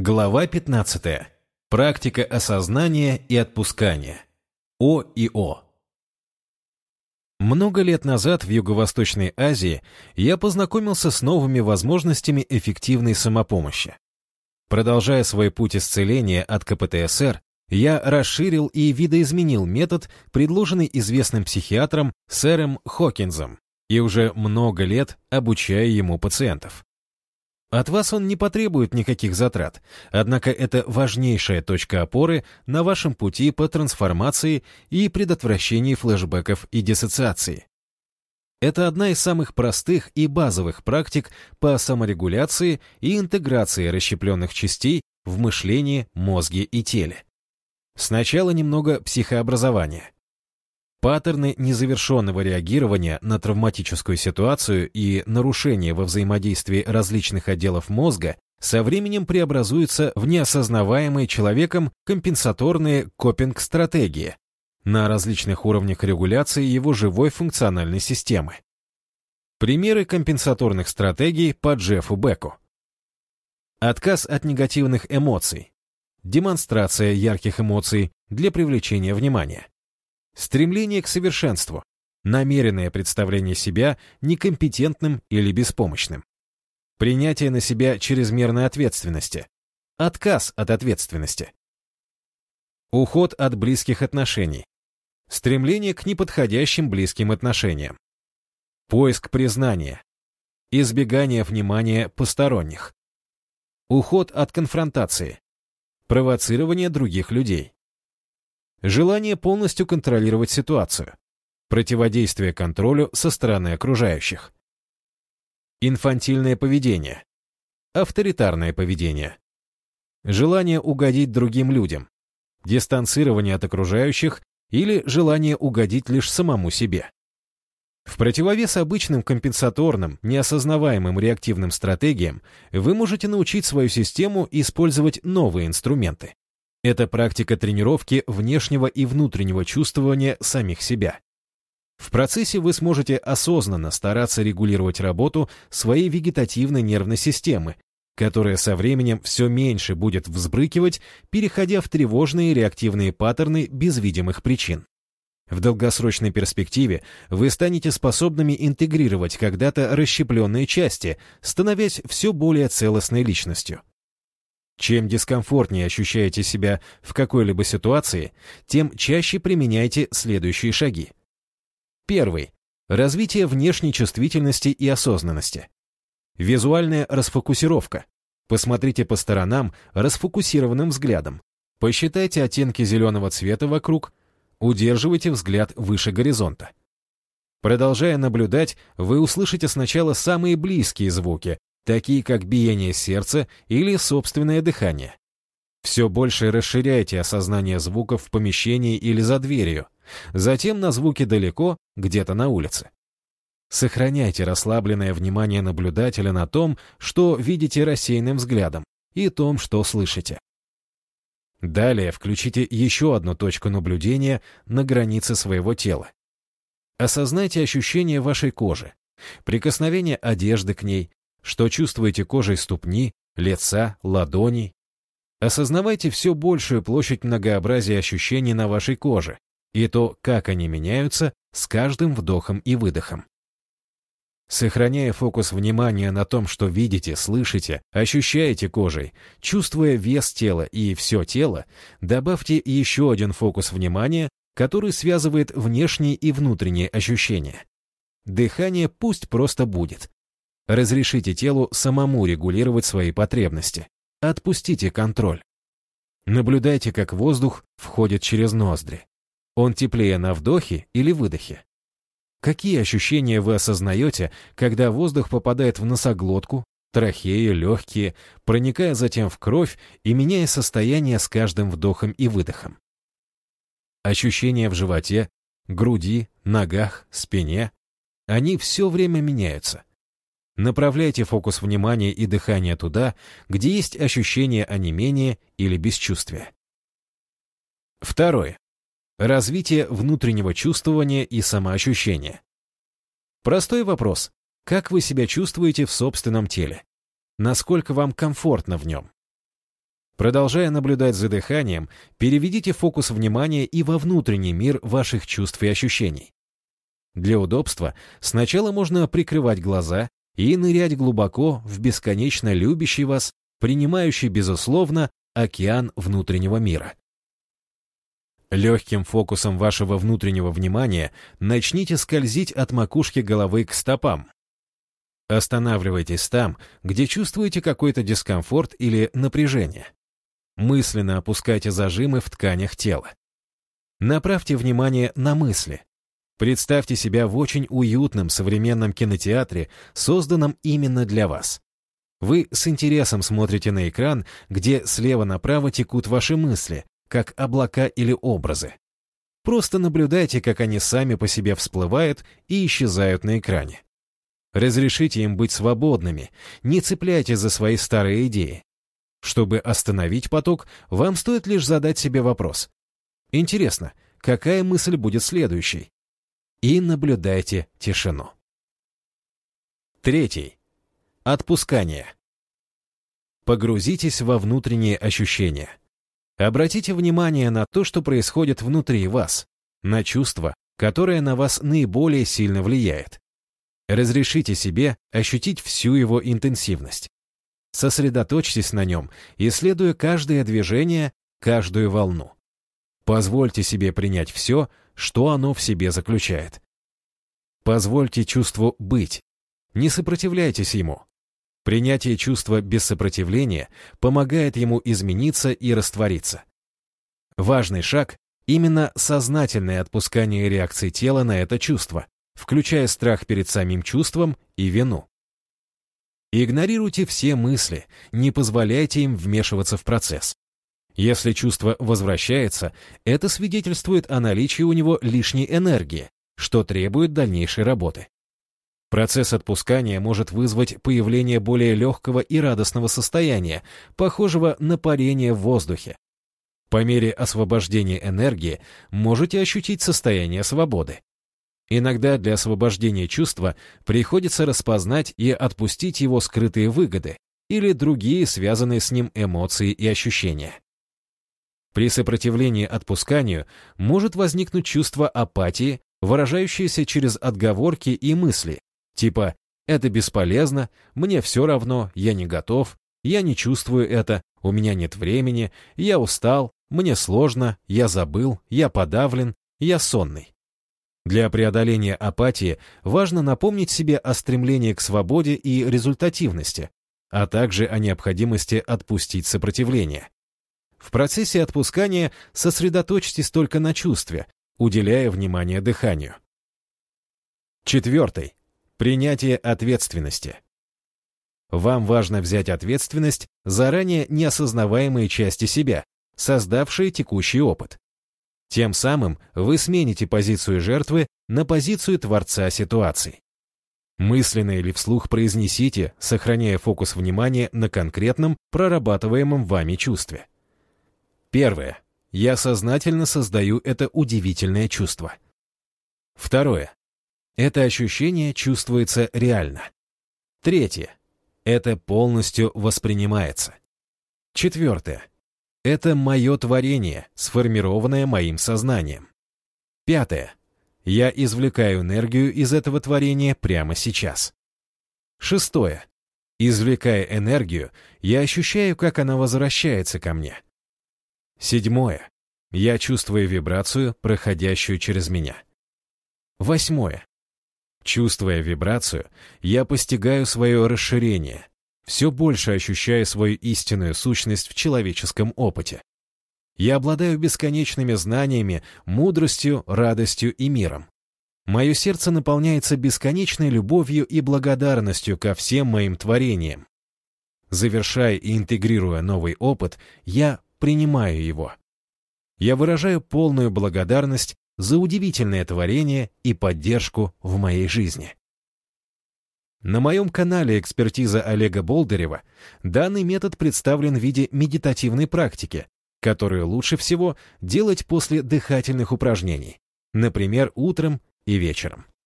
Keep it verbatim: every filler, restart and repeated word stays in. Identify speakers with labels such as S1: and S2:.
S1: Глава пятнадцатая. Практика осознания и отпускания. О и О. Много лет назад в Юго-Восточной Азии я познакомился с новыми возможностями эффективной самопомощи. Продолжая свой путь исцеления от ка пэ тэ эс эр, я расширил и видоизменил метод, предложенный известным психиатром сэром Хокинзом, и уже много лет обучаю ему пациентов. От вас он не потребует никаких затрат, однако это важнейшая точка опоры на вашем пути по трансформации и предотвращении флешбеков и диссоциации. Это одна из самых простых и базовых практик по саморегуляции и интеграции расщепленных частей в мышлении, мозге и теле. Сначала немного психообразования. Паттерны незавершенного реагирования на травматическую ситуацию и нарушения во взаимодействии различных отделов мозга со временем преобразуются в неосознаваемые человеком компенсаторные копинг-стратегии на различных уровнях регуляции его живой функциональной системы. Примеры компенсаторных стратегий по Джеффу Беку. Отказ от негативных эмоций. Демонстрация ярких эмоций для привлечения внимания. Стремление к совершенству. Намеренное представление себя некомпетентным или беспомощным. Принятие на себя чрезмерной ответственности. Отказ от ответственности. Уход от близких отношений. Стремление к неподходящим близким отношениям. Поиск признания. Избегание внимания посторонних. Уход от конфронтации. Провоцирование других людей. Желание полностью контролировать ситуацию. Противодействие контролю со стороны окружающих. Инфантильное поведение. Авторитарное поведение. Желание угодить другим людям. Дистанцирование от окружающих или желание угодить лишь самому себе. В противовес обычным компенсаторным, неосознаваемым реактивным стратегиям вы можете научить свою систему использовать новые инструменты. Это практика тренировки внешнего и внутреннего чувствования самих себя. В процессе вы сможете осознанно стараться регулировать работу своей вегетативной нервной системы, которая со временем все меньше будет взбрыкивать, переходя в тревожные реактивные паттерны без видимых причин. В долгосрочной перспективе вы станете способными интегрировать когда-то расщепленные части, становясь все более целостной личностью. Чем дискомфортнее ощущаете себя в какой-либо ситуации, тем чаще применяйте следующие шаги. Первый. Развитие внешней чувствительности и осознанности. Визуальная расфокусировка. Посмотрите по сторонам расфокусированным взглядом. Посчитайте оттенки зеленого цвета вокруг. Удерживайте взгляд выше горизонта. Продолжая наблюдать, вы услышите сначала самые близкие звуки, такие как биение сердца или собственное дыхание. Все больше расширяйте осознание звуков в помещении или за дверью, затем на звуки далеко, где-то на улице. Сохраняйте расслабленное внимание наблюдателя на том, что видите рассеянным взглядом, и том, что слышите. Далее включите еще одну точку наблюдения на границе своего тела. Осознайте ощущения вашей кожи, прикосновение одежды к ней, что чувствуете кожей ступни, лица, ладоней. Осознавайте все большую площадь многообразия ощущений на вашей коже и то, как они меняются с каждым вдохом и выдохом. Сохраняя фокус внимания на том, что видите, слышите, ощущаете кожей, чувствуя вес тела и все тело, добавьте еще один фокус внимания, который связывает внешние и внутренние ощущения. Дыхание пусть просто будет. Разрешите телу самому регулировать свои потребности. Отпустите контроль. Наблюдайте, как воздух входит через ноздри. Он теплее на вдохе или выдохе? Какие ощущения вы осознаете, когда воздух попадает в носоглотку, трахею, легкие, проникая затем в кровь и меняя состояние с каждым вдохом и выдохом? Ощущения в животе, груди, ногах, спине – они все время меняются. Направляйте фокус внимания и дыхания туда, где есть ощущение онемения или бесчувствия. Второе. Развитие внутреннего чувствования и самоощущения. Простой вопрос. Как вы себя чувствуете в собственном теле? Насколько вам комфортно в нем? Продолжая наблюдать за дыханием, переведите фокус внимания и во внутренний мир ваших чувств и ощущений. Для удобства сначала можно прикрывать глаза и нырять глубоко в бесконечно любящий вас, принимающий, безусловно, океан внутреннего мира. Легким фокусом вашего внутреннего внимания начните скользить от макушки головы к стопам. Останавливайтесь там, где чувствуете какой-то дискомфорт или напряжение. Мысленно опускайте зажимы в тканях тела. Направьте внимание на мысли. Представьте себя в очень уютном современном кинотеатре, созданном именно для вас. Вы с интересом смотрите на экран, где слева направо текут ваши мысли, как облака или образы. Просто наблюдайте, как они сами по себе всплывают и исчезают на экране. Разрешите им быть свободными, не цепляйтесь за свои старые идеи. Чтобы остановить поток, вам стоит лишь задать себе вопрос. Интересно, какая мысль будет следующей? И наблюдайте тишину. Третий. Отпускание. Погрузитесь во внутренние ощущения. Обратите внимание на то, что происходит внутри вас, на чувство, которое на вас наиболее сильно влияет. Разрешите себе ощутить всю его интенсивность. Сосредоточьтесь на нем, исследуя каждое движение, каждую волну. Позвольте себе принять все, что оно в себе заключает. Позвольте чувству быть. Не сопротивляйтесь ему. Принятие чувства без сопротивления помогает ему измениться и раствориться. Важный шаг – именно сознательное отпускание реакции тела на это чувство, включая страх перед самим чувством и вину. Игнорируйте все мысли, не позволяйте им вмешиваться в процесс. Если чувство возвращается, это свидетельствует о наличии у него лишней энергии, что требует дальнейшей работы. Процесс отпускания может вызвать появление более легкого и радостного состояния, похожего на парение в воздухе. По мере освобождения энергии можете ощутить состояние свободы. Иногда для освобождения чувства приходится распознать и отпустить его скрытые выгоды или другие связанные с ним эмоции и ощущения. При сопротивлении отпусканию может возникнуть чувство апатии, выражающееся через отговорки и мысли, типа «это бесполезно», «мне все равно», «я не готов», «я не чувствую это», «у меня нет времени», «я устал», «мне сложно», «я забыл», «я подавлен», «я сонный». Для преодоления апатии важно напомнить себе о стремлении к свободе и результативности, а также о необходимости отпустить сопротивление. В процессе отпускания сосредоточьтесь только на чувстве, уделяя внимание дыханию. Четвертый. Принятие ответственности. Вам важно взять ответственность за ранее неосознаваемые части себя, создавшие текущий опыт. Тем самым вы смените позицию жертвы на позицию творца ситуации. Мысленно или вслух произнесите, сохраняя фокус внимания на конкретном, прорабатываемом вами чувстве. Первое. Я сознательно создаю это удивительное чувство. Второе. Это ощущение чувствуется реально. Третье. Это полностью воспринимается. Четвертое. Это мое творение, сформированное моим сознанием. Пятое. Я извлекаю энергию из этого творения прямо сейчас. Шестое. Извлекая энергию, я ощущаю, как она возвращается ко мне. Седьмое. Я чувствую вибрацию, проходящую через меня. Восьмое. Чувствуя вибрацию, я постигаю свое расширение, все больше ощущая свою истинную сущность в человеческом опыте. Я обладаю бесконечными знаниями, мудростью, радостью и миром. Мое сердце наполняется бесконечной любовью и благодарностью ко всем моим творениям. Завершая и интегрируя новый опыт, я принимаю его. Я выражаю полную благодарность за удивительное творение и поддержку в моей жизни. На моем канале «Экспертиза Олега Болдырева» данный метод представлен в виде медитативной практики, которую лучше всего делать после дыхательных упражнений, например, утром и вечером.